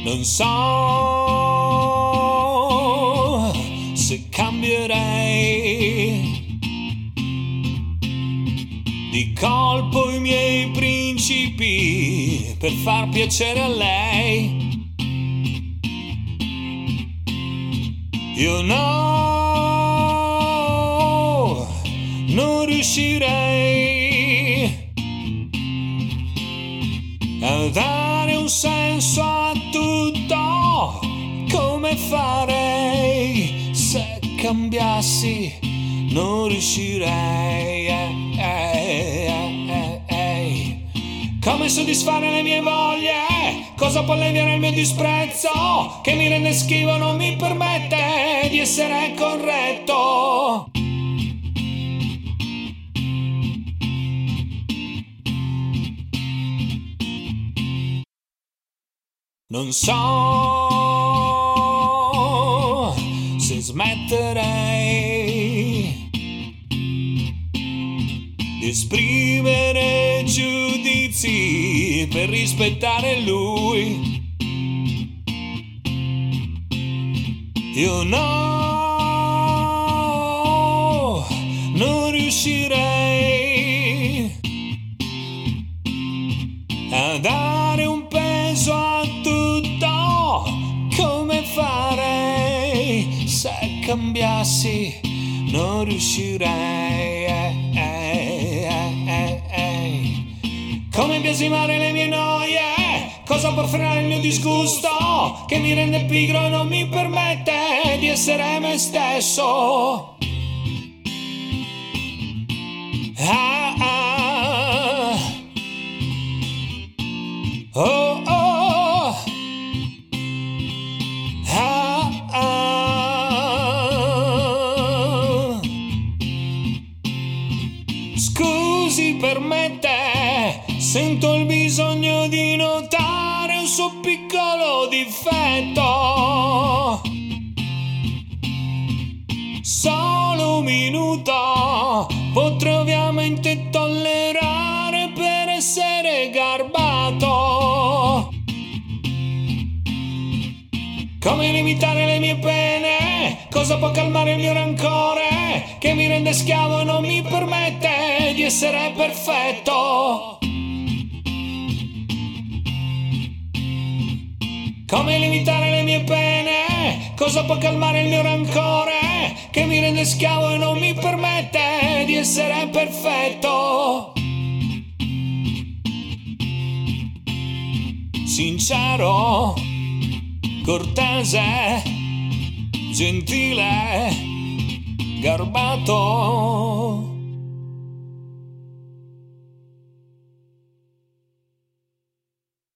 Non so se cambierei di colpo i miei principi per far piacere a lei. Io no, non riuscirei a dare un senso a tutto. Come farei se cambiassi? Non riuscirei. Come soddisfare le mie voglie? Cosa può alleviare il mio disprezzo? Che mi rende schifo, non mi permette di essere corretto. Non so se smetterei di esprimere giudizi per rispettare lui. Io no, non riuscirei a dare un peso a tutto. Come farei se cambiassi? Non riuscirei. Come biasimare le mie noie? Cosa può frenare il mio disgusto? Che mi rende pigro e non mi permette di essere me stesso. Ah, ah. Oh, oh. Ah, ah. Scusi per me te, sento il bisogno di notare un suo piccolo difetto. Solo un minuto potrei ovviamente tollerare per essere garbato. Come limitare le mie pene? Cosa può calmare il mio rancore? Che mi rende schiavo e non mi permette di essere perfetto. Come limitare le mie pene? Cosa può calmare il mio rancore? Che mi rende schiavo e non mi permette di essere perfetto. Sincero, cortese, gentile, garbato.